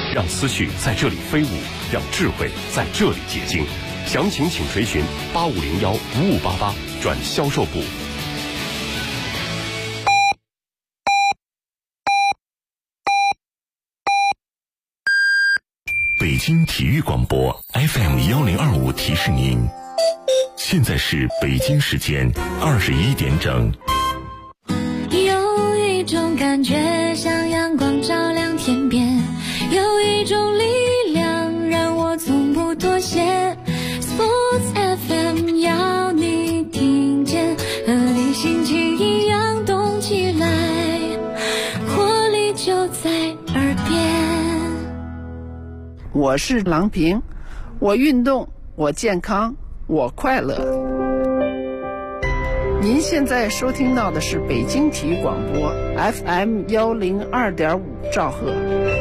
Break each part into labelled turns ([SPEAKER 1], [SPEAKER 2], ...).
[SPEAKER 1] 让思绪在这里飞舞，让智慧在这里结晶。详情请垂询8501-5588转销售部。
[SPEAKER 2] 北京体育广播 FM1025提示您，现在是北京时间21点整。
[SPEAKER 3] 有一种感觉像阳光照亮天边，有一种力量让我从不妥协。Sports FM 要你听见，和你心情一样动起来，活力就在耳边。
[SPEAKER 4] 我是郎平，我运动，我健康，我快乐。您现在收听到的是北京体育广播 FM102.5 兆赫。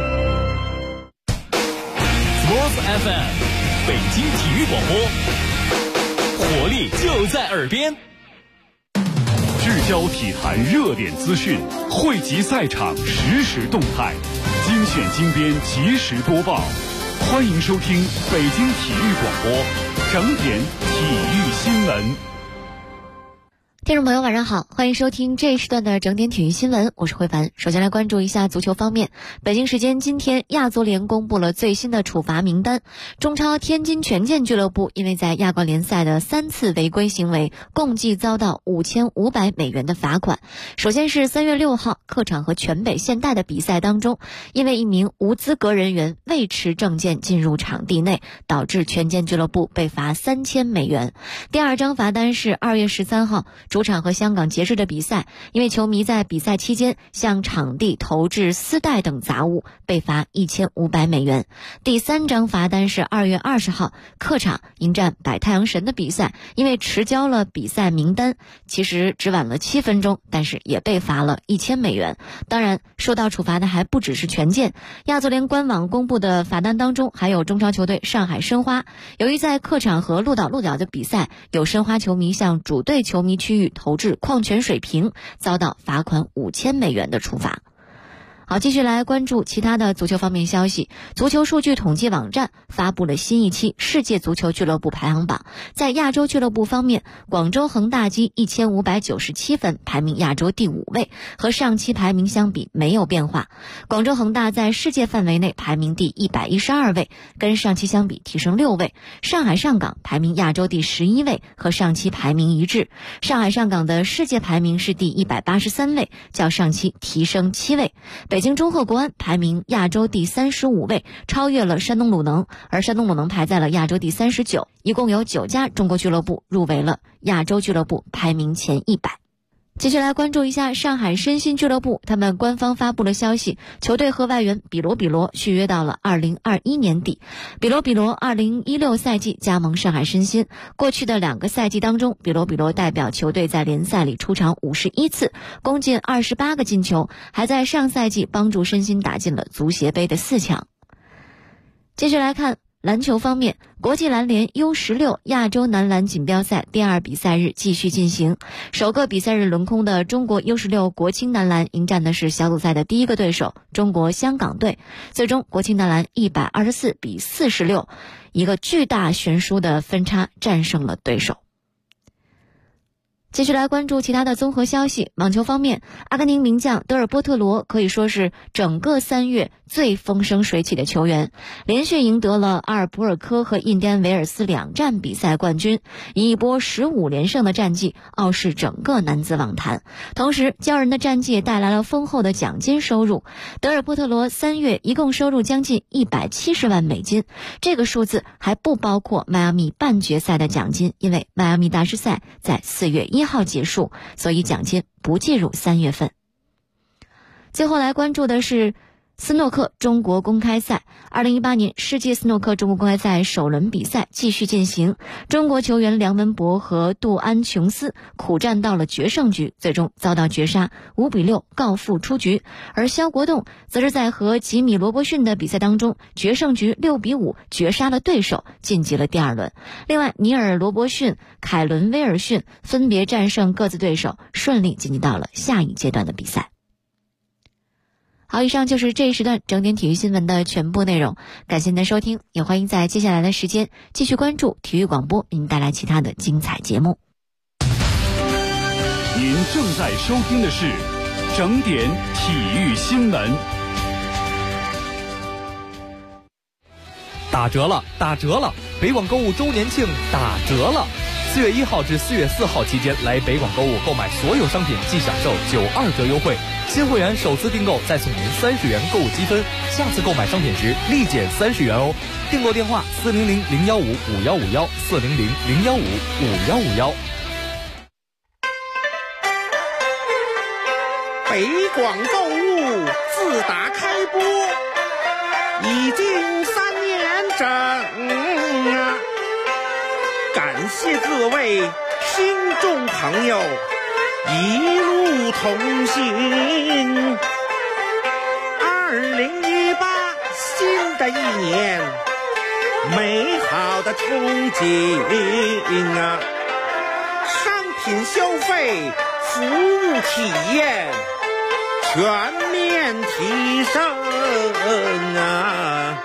[SPEAKER 5] Sports FM 北京体育广播，活力就在耳边。
[SPEAKER 1] 聚焦体坛热点资讯，汇集赛场实时动态，精选精编及时播报。欢迎收听北京体育广播整点体育新闻。
[SPEAKER 6] 听众朋友晚上好，欢迎收听这一时段的整点体育新闻，我是慧凡。首先来关注一下足球方面，北京时间今天，亚足联公布了最新的处罚名单。中超天津权健俱乐部因为在亚冠联赛的3次违规行为，共计遭到5500美元的罚款。首先是3月6号客场和全北现代的比赛当中，因为一名无资格人员未持证件进入场地内，导致权健俱乐部被罚3000美元。第二张罚单是2月13号主场和香港杰志的比赛，因为球迷在比赛期间向场地投掷丝带等杂物，被罚1500美元。第三张罚单是2月20号客场迎战百太阳神的比赛，因为迟交了比赛名单，其实只晚了7分钟，但是也被罚了1000美元。当然，受到处罚的还不只是权健，亚足联官网公布的罚单当中还有中超球队上海申花，由于在客场和鹿岛鹿角的比赛，有申花球迷向主队球迷区域投掷矿泉水瓶，遭到罚款5000美元的处罚。好，继续来关注其他的足球方面消息。足球数据统计网站发布了新一期世界足球俱乐部排行榜。在亚洲俱乐部方面，广州恒大积1597分，排名亚洲第5位，和上期排名相比没有变化。广州恒大在世界范围内排名第112位，跟上期相比提升6位。上海上港排名亚洲第11位，和上期排名一致。上海上港的世界排名是第183位，较上期提升7位。北京中赫国安排名亚洲第35位，超越了山东鲁能，而山东鲁能排在了亚洲第39，一共有9家中国俱乐部入围了亚洲俱乐部排名前100。接下来关注一下上海申鑫俱乐部，他们官方发布了消息，球队和外援比罗续约到了2021年底。比罗2016赛季加盟上海申鑫，过去的2个赛季当中，比罗代表球队在联赛里出场51次，攻进28个进球，还在上赛季帮助申鑫打进了足协杯的4强。接下来看篮球方面，国际篮联 U16 亚洲男篮锦标赛第2比赛日继续进行。首个比赛日轮空的中国 U16 国青男篮迎战的是小组赛的第一个对手中国香港队，最终国青男篮124比46，一个巨大悬殊的分差战胜了对手。继续来关注其他的综合消息。网球方面，阿根廷名将德尔波特罗可以说是整个3月最风生水起的球员，连续赢得了阿尔博尔科和印第安维尔斯2站比赛冠军，以一波15连胜的战绩傲视整个男子网坛。同时，骄人的战绩也带来了丰厚的奖金收入。德尔波特罗3月一共收入将近170万美金，这个数字还不包括迈阿密半决赛的奖金，因为迈阿密大师赛在4月1号结束，所以奖金不计入3月份。最后来关注的是斯诺克中国公开赛，2018年世界斯诺克中国公开赛首轮比赛继续进行，中国球员梁文博和杜安琼斯苦战到了决胜局，最终遭到绝杀，5比6告负出局。而肖国栋则是在和吉米罗伯逊的比赛当中，决胜局6比5绝杀了对手，晋级了第2轮。另外，尼尔罗伯逊、凯伦威尔逊分别战胜各自对手，顺利晋级到了下一阶段的比赛。 好，以上就是这一时段整点体育新闻的全部内容，感谢您的收听，也欢迎在接下来的时间继续关注体育广播，为您带来其他的精彩节目。
[SPEAKER 1] 您正在收听的是整点体育新闻。
[SPEAKER 7] 打折了，打折了！北广购物周年庆打折了！4月1号至4月4号期间来北广购物购买所有商品即享受92折优惠，新会员首次订购再送您30元购物积分，下次购买商品时立减30元哦。订购电话400-015-5151，400-015-5151。
[SPEAKER 8] 北广购物自打开播已经3年整啊，感谢各位听众朋友一路同行。2018新的一年，美好的憧憬啊，商品消费，服务体验全面提升啊！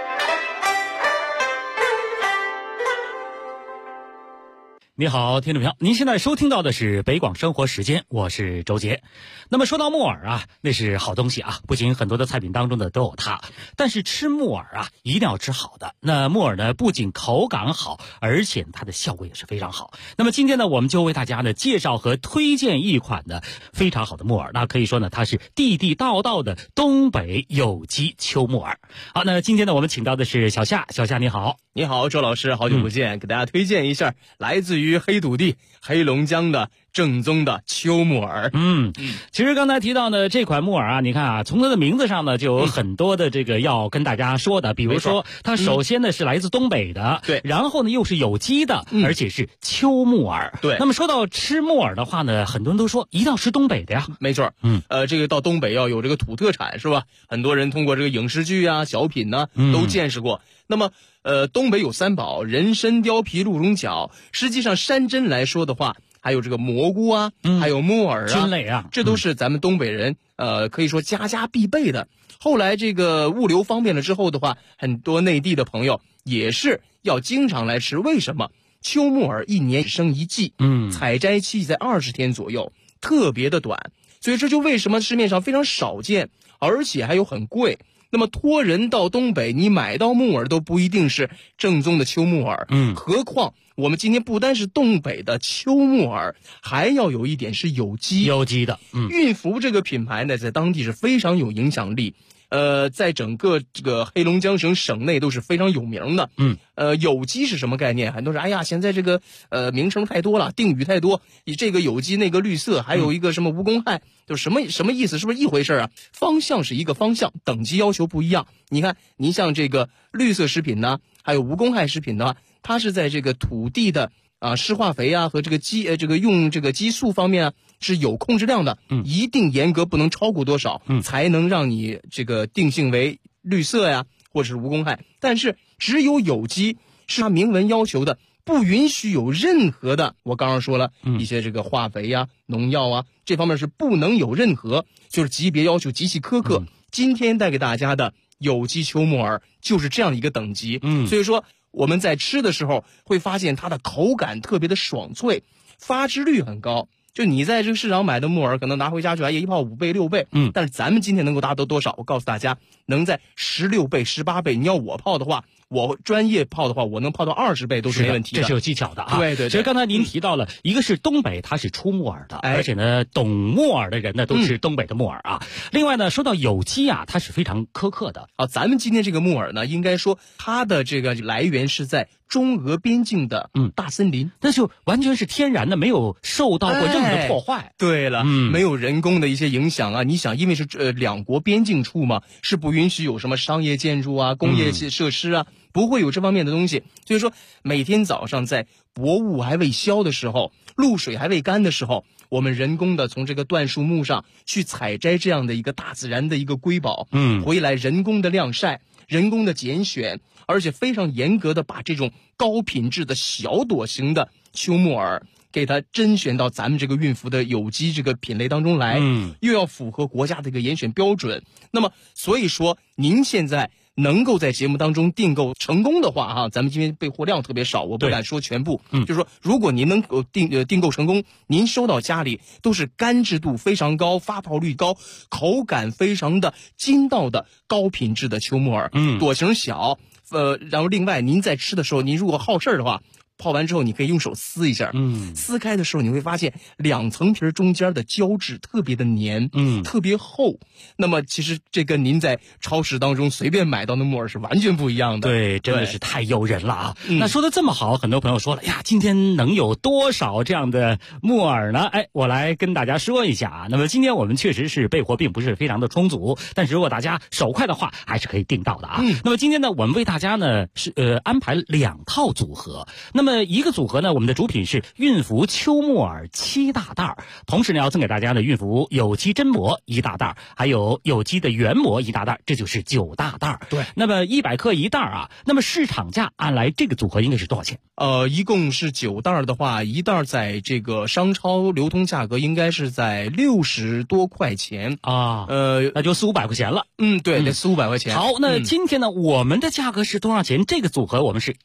[SPEAKER 9] 你好，听众朋友，您现在收听到的是北广生活时间，我是周杰。那么说到木耳啊，那是好东西啊，不仅很多的菜品当中的都有它，但是吃木耳啊，一定要吃好的。那木耳呢，不仅口感好，而且它的效果也是非常好。那么今天呢，我们就为大家呢介绍和推荐一款的非常好的木耳，那可以说呢，它是地地道道的东北有机秋木耳。好，那今天呢，我们请到的是小夏，小夏你好。
[SPEAKER 10] 你好，周老师，好久不见，给大家推荐一下来自于黑土地黑龙江的正宗的秋木耳。
[SPEAKER 9] 其实刚才提到呢，这款木耳啊，你看啊，从它的名字上呢，就有很多的这个要跟大家说的，比如说它首先呢是来自东北的，
[SPEAKER 10] 对，
[SPEAKER 9] 然后呢又是有机的，而且是秋木耳。
[SPEAKER 10] 对，
[SPEAKER 9] 那么说到吃木耳的话呢，很多人都说一定要吃东北的呀。
[SPEAKER 10] 没错，这个到东北要有这个土特产是吧？很多人通过这个影视剧啊、小品呢都见识过。那么东北有三宝：人参、貂皮、鹿茸角。实际上山珍来说的话，还有这个蘑菇啊，还有木耳啊，
[SPEAKER 9] 菌类啊，
[SPEAKER 10] 这都是咱们东北人可以说家家必备的。后来这个物流方便了之后的话，很多内地的朋友也是要经常来吃。为什么？秋木耳一年只生一季，采摘期在20天左右，特别的短，所以这就为什么市面上非常少见，而且还有很贵。那么托人到东北，你买到木耳都不一定是正宗的秋木耳，何况我们今天不单是东北的秋木耳，还要有一点是有机
[SPEAKER 9] 的。
[SPEAKER 10] 韵福这个品牌呢，在当地是非常有影响力，在整个这个黑龙江省省内都是非常有名的。有机是什么概念？很多人哎呀，现在这个名称太多了，定语太多，以这个有机那个绿色，还有一个什么无公害，就什么意思？是不是一回事啊？方向是一个方向，等级要求不一样。你看，您像这个绿色食品呢，还有无公害食品呢，它是在这个土地的施化肥啊和这个用这个激素方面啊是有控制量的，一定严格，不能超过多少，才能让你这个定性为绿色呀，或者是无公害。但是只有有机是它明文要求的，不允许有任何的，我刚刚说了一些这个化肥呀、农药啊，这方面是不能有任何，就是级别要求极其苛刻。今天带给大家的有机秋木耳就是这样的一个等级。所以说我们在吃的时候会发现它的口感特别的爽脆，发汁率很高。就你在这个市场买的木耳，可能拿回家去一泡5倍6倍，但是咱们今天能够达到多少？我告诉大家，能在16倍18倍。你要我泡的话，我专业泡的话，我能泡到20倍都是没问题的。
[SPEAKER 9] 这是有技巧的啊。
[SPEAKER 10] 对对对。
[SPEAKER 9] 其实刚才您提到了，一个是东北，它是出木耳的，而且呢，懂木耳的人呢都是东北的木耳啊。另外呢，说到有机啊，它是非常苛刻的。
[SPEAKER 10] 咱们今天这个木耳呢，应该说它的这个来源是在中俄边境的大森林，
[SPEAKER 9] 那就完全是天然的，没有受到过任何的破坏。
[SPEAKER 10] 对了，没有人工的一些影响啊。你想，因为是两国边境处嘛，是不允许有什么商业建筑啊、工业设施啊，不会有这方面的东西。所以说，每天早上在薄雾还未消的时候，露水还未干的时候，我们人工的从这个椴树木上去采摘这样的一个大自然的一个瑰宝，回来人工的晾晒、人工的拣选，而且非常严格的把这种高品质的小朵型的秋木耳给它甄选到咱们这个运福的有机这个品类当中来，又要符合国家的一个严选标准。那么所以说您现在能够在节目当中订购成功的话哈，咱们今天备货量特别少，我不敢说全部，就是说如果您能够订购成功，您收到家里都是干制度非常高、发泡率高、口感非常的筋道的高品质的秋木耳，朵型小，然后另外您在吃的时候，您如果好事儿的话，泡完之后你可以用手撕一下，撕开的时候你会发现2层皮中间的胶质特别的黏，特别厚。那么其实这跟您在超市当中随便买到的木耳是完全不一样的。
[SPEAKER 9] 对，真的是太诱人了啊！那说的这么好，很多朋友说了呀，今天能有多少这样的木耳呢？我来跟大家说一下啊。那么今天我们确实是备货并不是非常的充足，但是如果大家手快的话，还是可以订到的啊。那么今天呢，我们为大家呢是安排2套组合。那么一个组合呢，我们的主品是运福秋木耳7大袋，同时呢要赠给大家的运福有机榛蘑1大袋，还有有机的原蘑1大袋，这就是9大袋。
[SPEAKER 10] 对，
[SPEAKER 9] 那么100克1袋啊，那么市场价按来这个组合应该是多少钱？
[SPEAKER 10] 一共是9袋的话，一袋在这个商超流通价格应该是在60多块钱
[SPEAKER 9] 啊，那就400-500块钱了。
[SPEAKER 10] 对，得400-500块钱。
[SPEAKER 9] 好，那今天呢，我们的价格是多少钱？这个组合我们是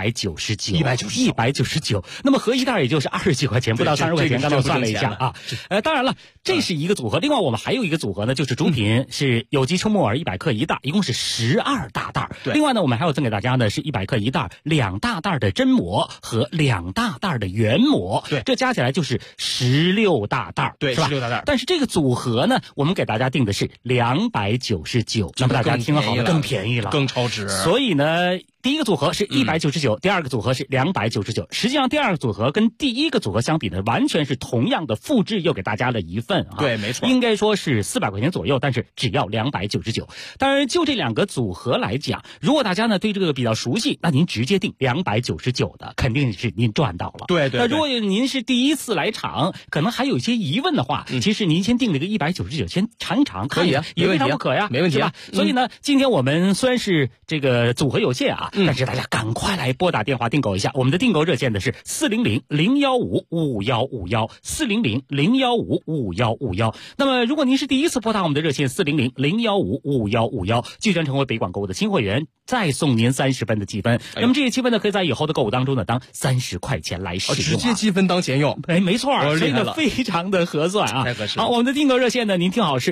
[SPEAKER 9] 199，那么合一袋也就是20几块钱，不到30块钱。刚才我算了一下啊，当然了，这是一个组合。另外我们还有一个组合呢，就是主品是有机秋木耳100克1袋，一共是12大袋。另外呢，我们还有赠给大家呢是100克1袋2大袋的榛蘑和2大袋的原蘑，
[SPEAKER 10] 对，
[SPEAKER 9] 这加起来就是16大袋，
[SPEAKER 10] 对，
[SPEAKER 9] 是吧
[SPEAKER 10] 16大袋。
[SPEAKER 9] 但是这个组合呢，我们给大家定的是299，那么大家听了好了，更便宜了，
[SPEAKER 10] 更超值。
[SPEAKER 9] 所以呢，第一个组合是199，第二个组合是299。实际上第二个组合跟第一个组合相比呢，完全是同样的复制，又给大家了一份啊。
[SPEAKER 10] 对，没错，
[SPEAKER 9] 应该说是400块钱左右，但是只要299。当然，就这2个组合来讲，如果大家呢对这个比较熟悉，那您直接订299的，肯定是您赚到了。
[SPEAKER 10] 对。
[SPEAKER 9] 那如果您是第一次来尝，可能还有一些疑问的话，其实您先订这个199，先尝一尝，
[SPEAKER 10] 可以啊，
[SPEAKER 9] 也未尝不可呀，
[SPEAKER 10] 没问题
[SPEAKER 9] 吧？所以呢，今天我们虽然是这个组合有限啊，但是大家赶快来拨打电话订购一下。我们的订购热线的是400-015-5151，400-015-5151。那么如果您是第一次拨打我们的热线400-015-5151，即将成为北广购物的新会员，再送您30分的积分。那么这些积分呢，可以在以后的购物当中呢当30块钱来使用，
[SPEAKER 10] 直接积分当钱用。
[SPEAKER 9] 没错，所以呢非常的合算啊，
[SPEAKER 10] 太合适了。
[SPEAKER 9] 好，我们的订购热线呢，您听好是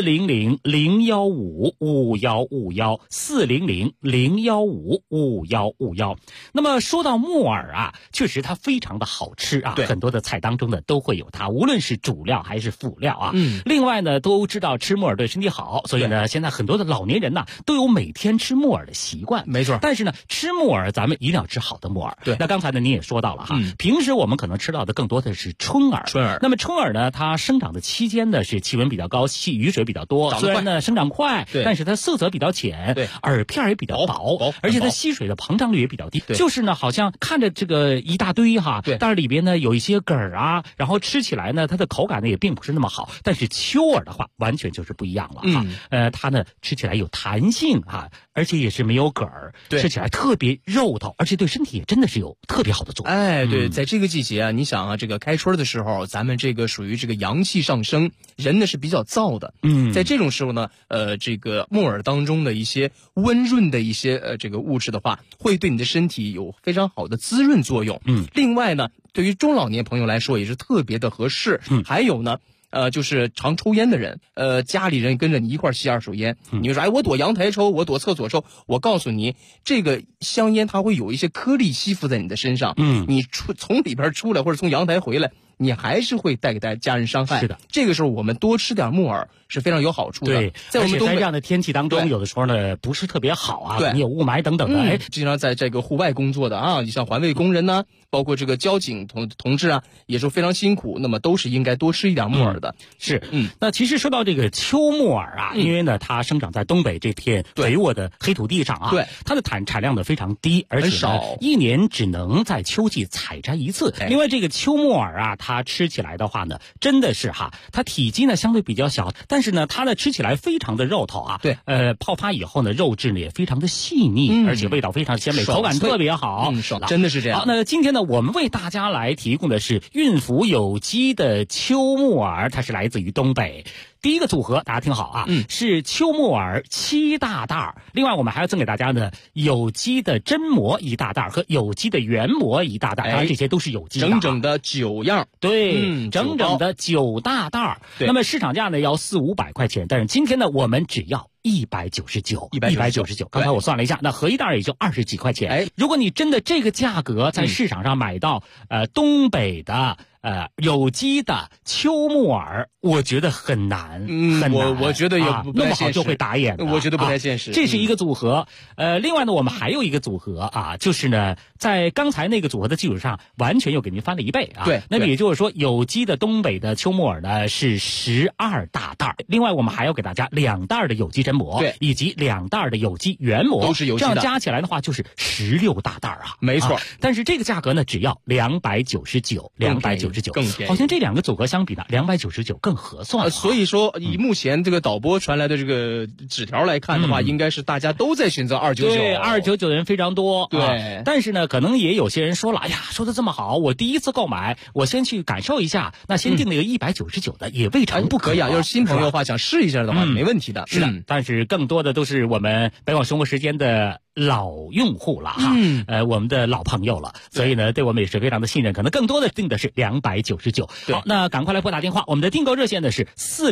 [SPEAKER 9] 400-015-5151，400-015-5151。那么说到木耳啊，确实它非常的好吃啊，很多的菜当中呢都会有它，无论是主料还是辅料啊。另外呢，都知道吃木耳对身体好，所以呢，现在很多的老年人呢都有每天吃木耳的习惯。
[SPEAKER 10] 没错，
[SPEAKER 9] 但是呢，吃木耳咱们一定要吃好的木耳。
[SPEAKER 10] 对，
[SPEAKER 9] 那刚才呢您也说到了哈，平时我们可能吃到的更多的是春耳。那么春耳呢，它生长的期间呢是气温比较高，雨水比较多，虽然呢生长快，但是它色泽比较浅，耳片也比较薄，而且它吸水的膨胀率也比较低。就是呢，好像看着这个一大堆哈，但是里边呢有一些梗儿啊，然后吃起来呢它的口感呢也并不是那么好。但是秋耳的话，完全就是不一样了哈。它呢吃起来有弹性啊，而且也是没有梗儿，吃起来特别肉头，而且对身体也真的是有特别好的作用。
[SPEAKER 10] 对，在这个季节啊，你想啊，这个开春的时候，咱们这个属于这个阳气上升，人呢是比较燥的。在这种时候呢，这个木耳当中的一些温润的一些这个物质的话，会对你的身体有非常好的滋润作用。另外呢，对于中老年朋友来说也是特别的合适。还有呢，就是常抽烟的人，家里人跟着你一块吸2手烟，你就说我躲阳台抽，我躲厕所抽。我告诉你，这个香烟它会有一些颗粒吸附在你的身上，你从里边出来或者从阳台回来，你还是会带给家人伤害。
[SPEAKER 9] 是的，
[SPEAKER 10] 这个时候我们多吃点木耳是非常有好处的。
[SPEAKER 9] 对，
[SPEAKER 10] 在我们
[SPEAKER 9] 在这样的天气当中，有的时候呢不是特别好啊，你有雾霾等等的。
[SPEAKER 10] 经常在这个户外工作的啊，你像环卫工人呢，包括这个交警同志啊，也是非常辛苦，那么都是应该多吃一点木耳的。
[SPEAKER 9] 是，那其实说到这个秋木耳啊，因为呢它生长在东北这片肥沃的黑土地上啊，它的产量呢非常低，而且呢一年只能在秋季采摘一次。另外这个秋木耳啊， 它吃起来的话呢，真的是它体积呢相对比较小，但是呢它呢吃起来非常的肉头啊。
[SPEAKER 10] 对，
[SPEAKER 9] 泡发以后呢，肉质呢也非常的细腻，而且味道非常鲜美，口感特别好。
[SPEAKER 10] 爽，真的是这样。
[SPEAKER 9] 好，那今天呢，我们为大家来提供的是运福有机的秋木耳，它是来自于东北。第一个组合大家听好啊，是秋木耳7大袋，另外我们还要赠给大家呢有机的榛蘑1大袋和有机的原蘑1大袋，当然这些都是有机的，
[SPEAKER 10] 整整的9样，
[SPEAKER 9] 对，整整的9大袋。那么市场价呢要400-500块钱，但是今天呢我们只要199，刚才我算了一下，那合一袋也就20几块钱。如果你真的这个价格在市场上买到东北的有机的秋木耳，我觉得很难，很难。
[SPEAKER 10] 我觉得也
[SPEAKER 9] 那么好就会打眼的，
[SPEAKER 10] 我觉得不太现实。
[SPEAKER 9] 这是一个组合。另外呢，我们还有一个组合就是呢，在刚才那个组合的基础上，完全又给您翻了1倍啊。
[SPEAKER 10] 对，
[SPEAKER 9] 那么也就是说，有机的东北的秋木耳呢是12大袋，另外我们还要给大家2袋的有机榛蘑，
[SPEAKER 10] 对，
[SPEAKER 9] 以及2袋的有机原蘑，
[SPEAKER 10] 都是有机的，
[SPEAKER 9] 这样加起来的话就是16大袋啊。
[SPEAKER 10] 没错，
[SPEAKER 9] 但是这个价格呢，只要299，
[SPEAKER 10] 更便宜。
[SPEAKER 9] 好像这2个组合相比呢，299更合算。
[SPEAKER 10] 所以说，以目前这个导播传来的这个纸条来看的话，应该是大家都在选择299。
[SPEAKER 9] 对，299的人非常多。
[SPEAKER 10] 对，
[SPEAKER 9] 但是呢，可能也有些人说了，哎呀，说的这么好，我第一次购买，我先去感受一下，那先定那个199的也未尝不可以。
[SPEAKER 10] 要是新朋友的话，想试一下的话，没问题的。
[SPEAKER 9] 是的，但是更多的都是我们北广生活时间的老用户了我们的老朋友了，所以呢，对我们也是非常的信任，可能更多的定的是299。好，那赶快来拨打电话，我们的订购热线呢是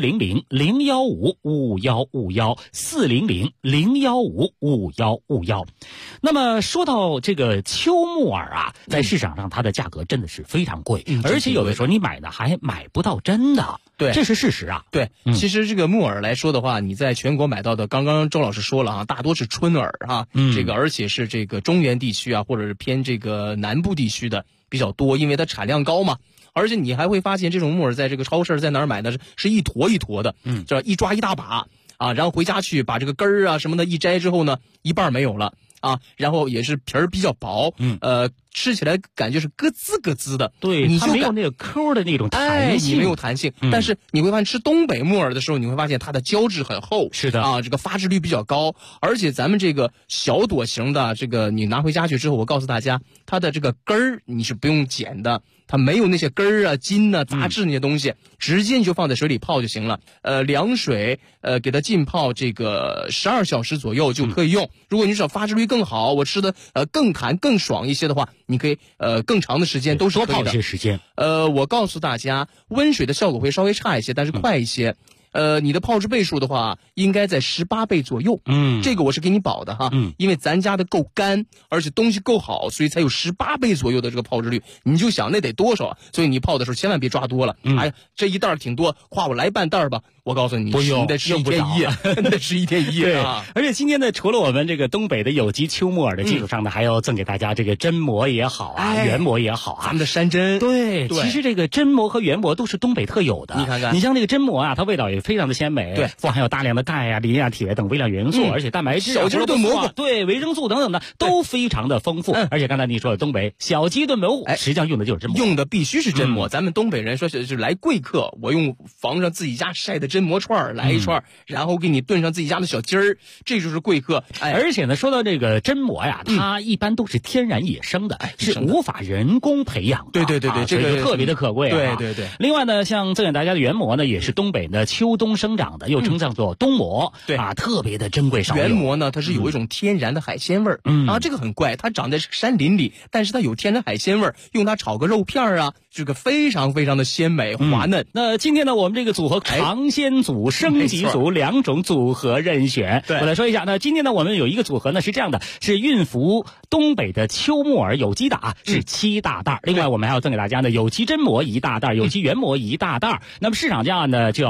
[SPEAKER 9] 400-015-5151，400-015-5151。那么说到这个秋木耳在市场上它的价格真的是非常贵，而且有的时候你买呢还买不到真的。
[SPEAKER 10] 对，
[SPEAKER 9] 这是事实啊。
[SPEAKER 10] 对，其实这个木耳来说的话，你在全国买到的，刚刚周老师说了大多是春耳这个而且是这个中原地区或者是偏这个南部地区的比较多，因为它产量高嘛。而且你还会发现这种木耳在这个超市在哪儿买的是一坨一坨的，这一抓一大把然后回家去把这个根儿什么的一摘之后呢，一半没有了然后也是皮儿比较薄，吃起来感觉是咯吱咯吱的，
[SPEAKER 9] 对，
[SPEAKER 10] 你就
[SPEAKER 9] 没有那个抠的那种弹性，
[SPEAKER 10] 你没有弹性。但是你会发现吃东北木耳的时候，你会发现它的胶质很厚，
[SPEAKER 9] 是的
[SPEAKER 10] 这个发质率比较高，而且咱们这个小朵型的这个你拿回家去之后，我告诉大家，它的这个根儿你是不用剪的。它没有那些根儿筋杂质那些东西，直接你就放在水里泡就行了。凉水给它浸泡这个12小时左右就可以用。如果你想发质率更好，我吃的更弹更爽一些的话，你可以更长的时间都是可以的。
[SPEAKER 9] 多泡一些时间。
[SPEAKER 10] 我告诉大家，温水的效果会稍微差一些，但是快一些。你的泡制倍数的话，应该在18倍左右。这个我是给你保的因为咱家的够干，而且东西够好，所以才有18倍左右的这个泡制率。你就想那得多少所以你泡的时候千万别抓多了。哎呀，这一袋挺多，夸我来半袋吧。我告诉你，你得吃1天1夜，得吃1天1夜
[SPEAKER 9] 而且今天呢，除了我们这个东北的有机秋木耳的基础上呢，还要赠给大家这个榛蘑也好原蘑也好
[SPEAKER 10] 咱们的山珍。
[SPEAKER 9] 对，其实这个榛蘑和原蘑都是东北特有的。
[SPEAKER 10] 你看看，
[SPEAKER 9] 你像这个榛蘑它味道也非常的鲜美，
[SPEAKER 10] 对，
[SPEAKER 9] 富含有大量的钙磷铁等微量元素，而且蛋白质、
[SPEAKER 10] 小鸡炖蘑菇，
[SPEAKER 9] 对，维生素等等的都非常的丰富。而且刚才你说的东北小鸡炖蘑菇，实际上用的就是榛蘑，
[SPEAKER 10] 用的必须是榛蘑。咱们东北人说是来贵客，我用房上自己家晒的榛蘑串来一串，然后给你炖上自己家的小鸡儿，这就是贵客。
[SPEAKER 9] 而且呢，说到这个榛蘑它一般都是天然野生的，是无法人工培养的。
[SPEAKER 10] 对，这个
[SPEAKER 9] 特别的可贵。
[SPEAKER 10] 对。
[SPEAKER 9] 另外呢，像赠给大家的原蘑呢，也是东北的秋冬生长的，又称叫做冬蘑。
[SPEAKER 10] 对
[SPEAKER 9] 特别的珍贵少有。
[SPEAKER 10] 原蘑呢，它是有一种天然的海鲜味儿。这个很怪，它长在山林里，但是它有天然海鲜味儿，用它炒个肉片这个非常非常的鲜美滑嫩。
[SPEAKER 9] 那今天呢，我们这个组合尝鲜组、升级组2种组合任选。
[SPEAKER 10] 对，
[SPEAKER 9] 我来说一下。那今天呢，我们有一个组合呢是这样的，是运福东北的秋木耳有机的是7大袋。另外我们还要赠给大家呢有机榛蘑1大袋，有机原蘑1大袋。那么市场价呢就要400-500块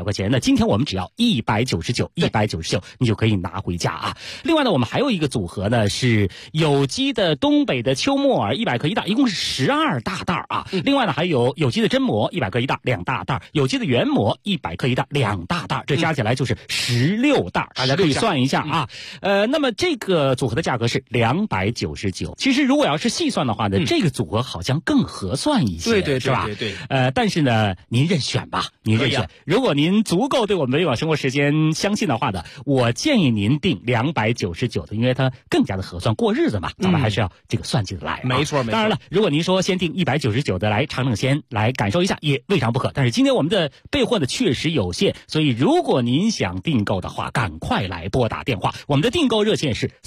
[SPEAKER 9] 块钱，那今天我们只要199，你就可以拿回家啊。另外呢，我们还有一个组合呢，是有机的东北的秋木耳100克1袋，一共是12大袋啊。另外呢，还有有机的榛蘑100克1袋2大袋，有机的原蘑100克1袋2大袋，这加起来就是16袋，大家可以算一下啊。那么这个组合的价格是299。其实如果要是细算的话呢，这个组合好像更合算一些，
[SPEAKER 10] 对，
[SPEAKER 9] 是吧？
[SPEAKER 10] 对。
[SPEAKER 9] 但是呢，您任选吧，您任选。如果您足够对我们北广生活时间相信的话呢，我建议您订299的，因为它更加的合算，过日子嘛，咱们还是要这个算起来。
[SPEAKER 10] 没错。
[SPEAKER 9] 当然了，如果您说先订199的来尝尝鲜，来感受一下，也未尝不可。但是今天我们的备货呢确实有限，所以如果您想订购的话，赶快来拨打电话。我们的订购热线是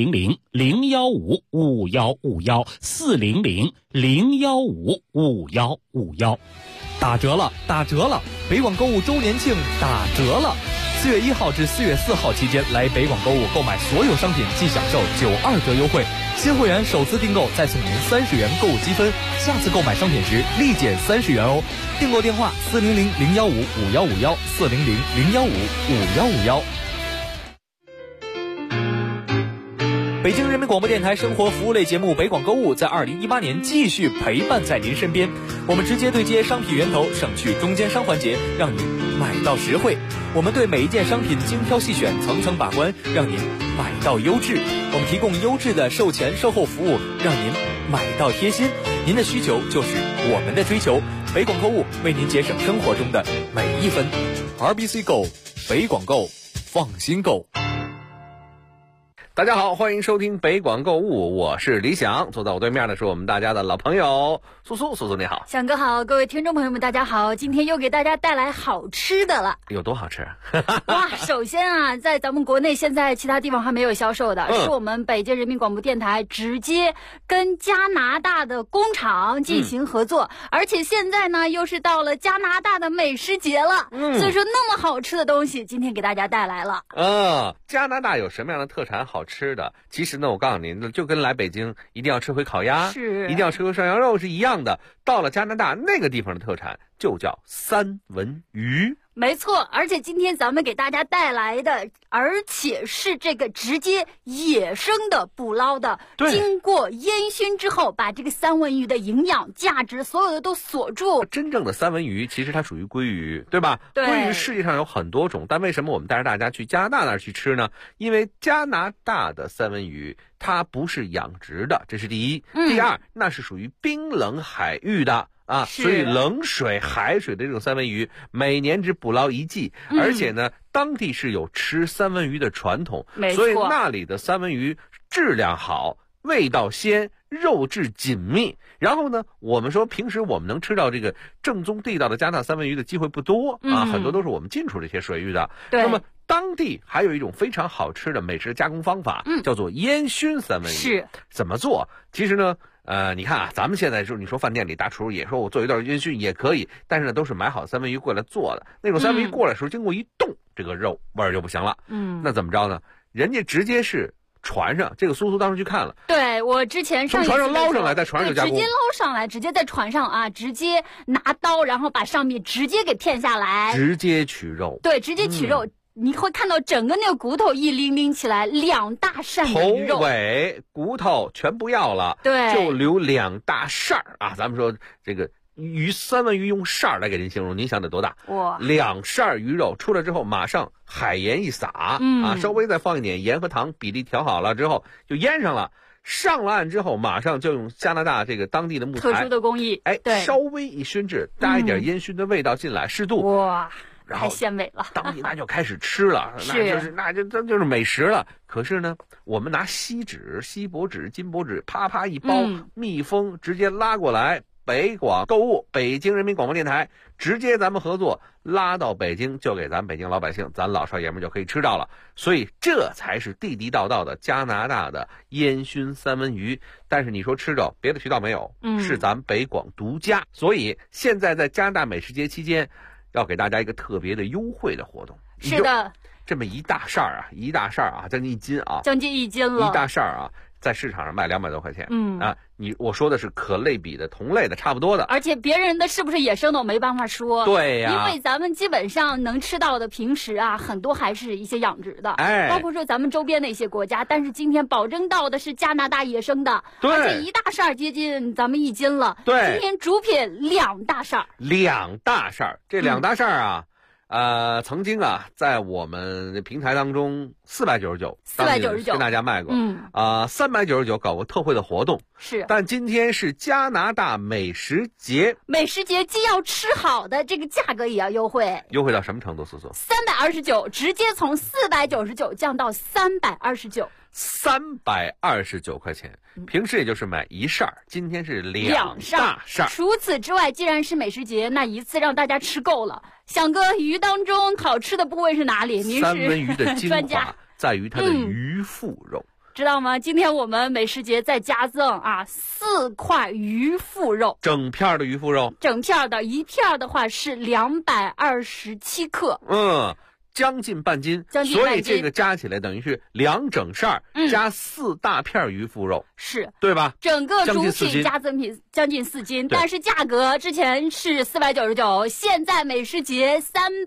[SPEAKER 9] 400-015-5151 400-015-5151。
[SPEAKER 7] 打折了！北广购物周年庆打折了！4月1号至4月4号期间，来北广购物购买所有商品即享受92折优惠。新会员首次订购再送您30元购物积分，下次购买商品时立减30元哦。订购电话400-015-5151 400-015-5151。北京人民广播电台生活服务类节目北广购物在2018年继续陪伴在您身边。我们直接对接商品源头，省去中间商环节，让您买到实惠。我们对每一件商品精挑细选，层层把关，让您买到优质。我们提供优质的售前售后服务，让您买到贴心。您的需求就是我们的追求。北广购物为您节省生活中的每一分。RBC Go， 北广购，放心购。
[SPEAKER 11] 大家好，欢迎收听北广购物，我是李想，坐在我对面的是我们大家的老朋友苏苏你好。
[SPEAKER 12] 想哥好，各位听众朋友们大家好，今天又给大家带来好吃的了。
[SPEAKER 11] 有多好吃？
[SPEAKER 12] 哇，首先啊，在咱们国内现在其他地方还没有销售的，是我们北京人民广播电台直接跟加拿大的工厂进行合作，而且现在呢又是到了加拿大的美食节了，所以说那么好吃的东西今天给大家带来了。
[SPEAKER 11] 加拿大有什么样的特产好吃的？其实呢，我告诉您，就跟来北京一定要吃回烤鸭，
[SPEAKER 12] 是
[SPEAKER 11] 一定要吃回涮羊肉是一样的。到了加拿大那个地方的特产就叫三文鱼。
[SPEAKER 12] 没错，而且今天咱们给大家带来的，而且是这个直接野生的捕捞的，经过烟熏之后，把这个三文鱼的营养价值所有的都锁住。
[SPEAKER 11] 真正的三文鱼其实它属于鲑鱼，对吧？
[SPEAKER 12] 对。
[SPEAKER 11] 鲑鱼世界上有很多种，但为什么我们带着大家去加拿大那儿去吃呢？因为加拿大的三文鱼它不是养殖的，这是第一。第二，那是属于冰冷海域的。所以冷水、海水的这种三文鱼每年只捕捞一季，而且呢，当地是有吃三文鱼的传统，所以那里的三文鱼质量好，味道鲜，肉质紧密。然后呢，我们说平时我们能吃到这个正宗地道的加拿大三文鱼的机会不多很多都是我们进出这些水域的。那么当地还有一种非常好吃的美食加工方法，叫做烟熏三文鱼。
[SPEAKER 12] 是
[SPEAKER 11] 怎么做？其实呢，你看啊，咱们现在就是你说饭店里大厨也说我做一段烟熏也可以，但是呢都是买好三文鱼过来做的，那种三文鱼过来的时候经过一冻，这个肉味儿就不行了。那怎么着呢？人家直接是船上，这个苏当时去看了，
[SPEAKER 12] 对，我之前
[SPEAKER 11] 从船上捞上来，在船上就加工，
[SPEAKER 12] 直接捞上来，直接在船上啊，直接拿刀，然后把上面直接给片下来，
[SPEAKER 11] 直接取肉。
[SPEAKER 12] 对，直接取肉。你会看到整个那个骨头一拎起来，2大扇的鱼肉，
[SPEAKER 11] 头尾骨头全不要了，
[SPEAKER 12] 对，
[SPEAKER 11] 就留2大扇啊。咱们说这个三文鱼用扇来给您形容，您想得多大？哇！2扇鱼肉出来之后，马上海盐一撒，稍微再放一点盐和糖，比例调好了之后就腌上了。上了岸之后，马上就用加拿大这个当地的木材，
[SPEAKER 12] 特殊的工艺，
[SPEAKER 11] 对，稍微一熏制，加一点烟熏的味道进来，适度，
[SPEAKER 12] 哇！太鲜美了，
[SPEAKER 11] 当地那就开始吃了，那就是美食了。可是呢，我们拿锡纸、锡箔纸、金箔纸，啪啪一包，密封，直接拉过来。北广购物，北京人民广播电台，直接咱们合作拉到北京，就给咱北京老百姓，咱老少爷们就可以吃到了。所以这才是地地道道的加拿大的烟熏三文鱼。但是你说吃着别的渠道没有，是咱北广独家。所以现在在加拿大美食节期间，要给大家一个特别的优惠的活动。
[SPEAKER 12] 是的，
[SPEAKER 11] 这么一大扇啊，将近1斤啊，
[SPEAKER 12] 将近1斤了。
[SPEAKER 11] 一大扇啊， 在市场上卖200多块钱。我说的是可类比的、同类的、差不多的。
[SPEAKER 12] 而且别人的是不是野生的我没办法说。
[SPEAKER 11] 对呀，
[SPEAKER 12] 因为咱们基本上能吃到的平时啊，很多还是一些养殖的，包括说咱们周边的一些国家。但是今天保证到的是加拿大野生的，而且一大扇接近咱们1斤了。
[SPEAKER 11] 对，
[SPEAKER 12] 今天主品2大扇。
[SPEAKER 11] 2大扇，这2大扇啊。曾经啊，在我们平台当中499跟大家卖过，399搞过特惠的活动，
[SPEAKER 12] 是。
[SPEAKER 11] 但今天是加拿大美食节，
[SPEAKER 12] 美食节既要吃好的，这个价格也要优惠，
[SPEAKER 11] 优惠到什么程度？苏苏
[SPEAKER 12] ，329，直接从499降到
[SPEAKER 11] 329块钱，平时也就是买1扇，今天是2大扇。
[SPEAKER 12] 除此之外，既然是美食节，那一次让大家吃够了。响哥，鱼当中好吃的部位是哪里？您是
[SPEAKER 11] 三文鱼的精华在于它的鱼腹肉，
[SPEAKER 12] 知道吗？今天我们美食节再加赠4块鱼腹肉，
[SPEAKER 11] 整片的鱼腹肉，
[SPEAKER 12] 整片的1片的话是227克。
[SPEAKER 11] 将近半斤，所以这个加起来等于是2整扇加4大片鱼腹肉，
[SPEAKER 12] 是
[SPEAKER 11] 对吧？
[SPEAKER 12] 整个主品加赠品将近4斤，但是价格之前是499，现在美食节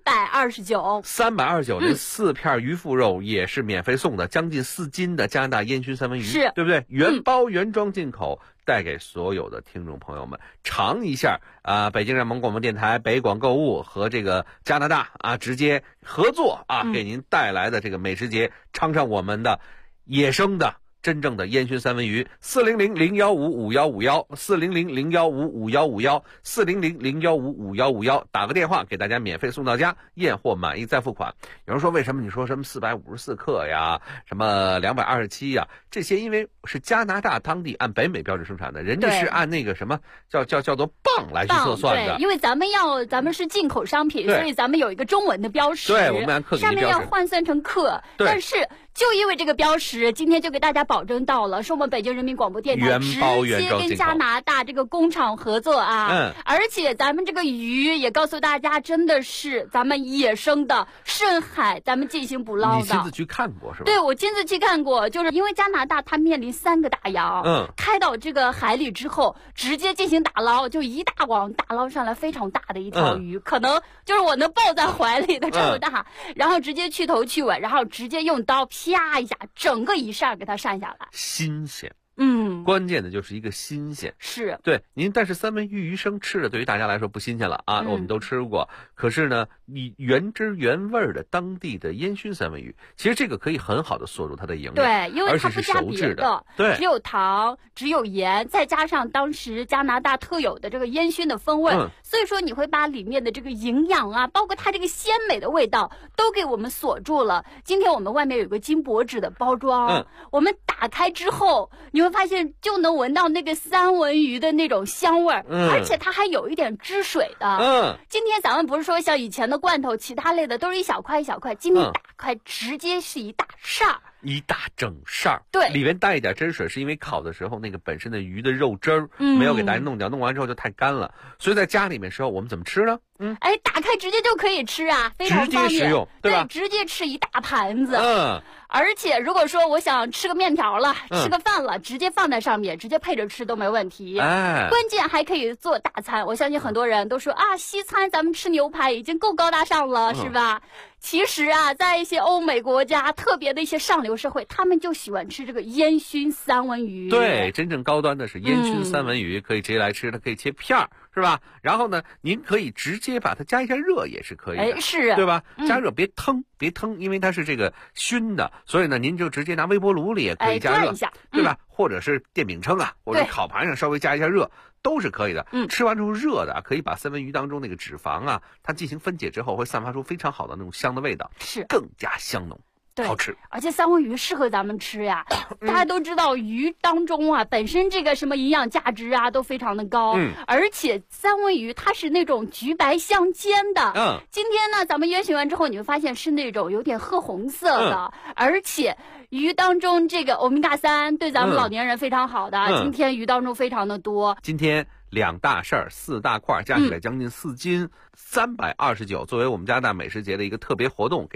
[SPEAKER 12] 329。
[SPEAKER 11] 329这4片鱼腹肉也是免费送的，将近4斤的加拿大烟熏三文鱼，
[SPEAKER 12] 是
[SPEAKER 11] 对不对？原包原装进口。带给所有的听众朋友们尝一下北京人民广播电台北广购物和这个加拿大直接合作给您带来的这个美食节，尝尝我们的野生的真正的烟熏三文鱼。400-015-5151，400-015-5151，400-015-5151，打个电话给大家免费送到家，验货满意再付款。有人说为什么你说什么454克呀，什么227呀，这些因为是加拿大当地按北美标准生产的，人家是按那个什么叫做磅来去测算的。
[SPEAKER 12] 因为咱们是进口商品，所以咱们有一个中文的标识，
[SPEAKER 11] 对，我们按克给
[SPEAKER 12] 上面要换算成克，但是就因为这个标识，今天就给大家保证到了，是我们北京人民广播电台直接跟加拿大这个工厂合作而且咱们这个鱼也告诉大家，真的是咱们野生的深海，咱们进行捕捞的。
[SPEAKER 11] 你亲自去看过是吧？
[SPEAKER 12] 对，我亲自去看过，就是因为加拿大它面临3个大洋，开到这个海里之后，直接进行打捞，就一大网打捞上来非常大的一条鱼，可能就是我能抱在怀里的这么大，然后直接去头去尾，然后直接用刀啪一下，整个一扇给它扇下来，
[SPEAKER 11] 新鲜。关键的就是一个新鲜，
[SPEAKER 12] 是
[SPEAKER 11] 对您。但是三文鱼鱼生吃的对于大家来说不新鲜了我们都吃过。可是呢，你原汁原味的当地的烟熏三文鱼，其实这个可以很好的锁住它的营养，
[SPEAKER 12] 对，因为它不加别的，
[SPEAKER 11] 对，
[SPEAKER 12] 只有糖，只有盐，再加上当时加拿大特有的这个烟熏的风味，所以说你会把里面的这个营养包括它这个鲜美的味道都给我们锁住了。今天我们外面有个金箔纸的包装，我们打开之后，你会发现就能闻到那个三文鱼的那种香味而且它还有一点汁水的。今天咱们不是说像以前的罐头其他类的都是一小块一小块，今天打开直接是一大扇，
[SPEAKER 11] 一大整扇，
[SPEAKER 12] 对，
[SPEAKER 11] 里面带一点汁水，是因为烤的时候那个本身的鱼的肉汁儿没有给大家弄掉，弄完之后就太干了，所以在家里面时候我们怎么吃呢？
[SPEAKER 12] 打开直接就可以吃非常方便，
[SPEAKER 11] 直接食用，对吧？
[SPEAKER 12] 直接吃一大盘子。而且如果说我想吃个面条了，吃个饭了，直接放在上面，直接配着吃都没问题。关键还可以做大餐。我相信很多人都说西餐咱们吃牛排已经够高大上了，是吧？其实在一些欧美国家，特别的一些上流社会，他们就喜欢吃这个烟熏三文鱼。
[SPEAKER 11] 对，真正高端的是烟熏三文鱼，可以直接来吃，它可以切片儿，是吧？然后呢，您可以直接把它加一下热也是可以的，
[SPEAKER 12] 是，
[SPEAKER 11] 对吧？加热别腾，因为它是这个熏的，所以呢，您就直接拿微波炉里也可以加热，对吧？或者是电饼铛或者烤盘上稍微加一下热。都是可以的。吃完之后热的可以把三文鱼当中那个脂肪它进行分解之后，会散发出非常好的那种香的味道，
[SPEAKER 12] 是
[SPEAKER 11] 更加香浓。
[SPEAKER 12] 对，
[SPEAKER 11] 好吃，
[SPEAKER 12] 而且三文鱼适合咱们吃呀。大家都知道，鱼当中本身这个什么营养价值都非常的高。而且三文鱼它是那种橘白相间的。今天呢，咱们烟熏完之后，你会发现是那种有点褐红色的，而且鱼当中这个欧米伽3对咱们老年人非常好的。今天鱼当中非常的多。
[SPEAKER 11] 今天2大扇4大块，加起来将近4斤，329，作为我们加拿大美食节的一个特别活动。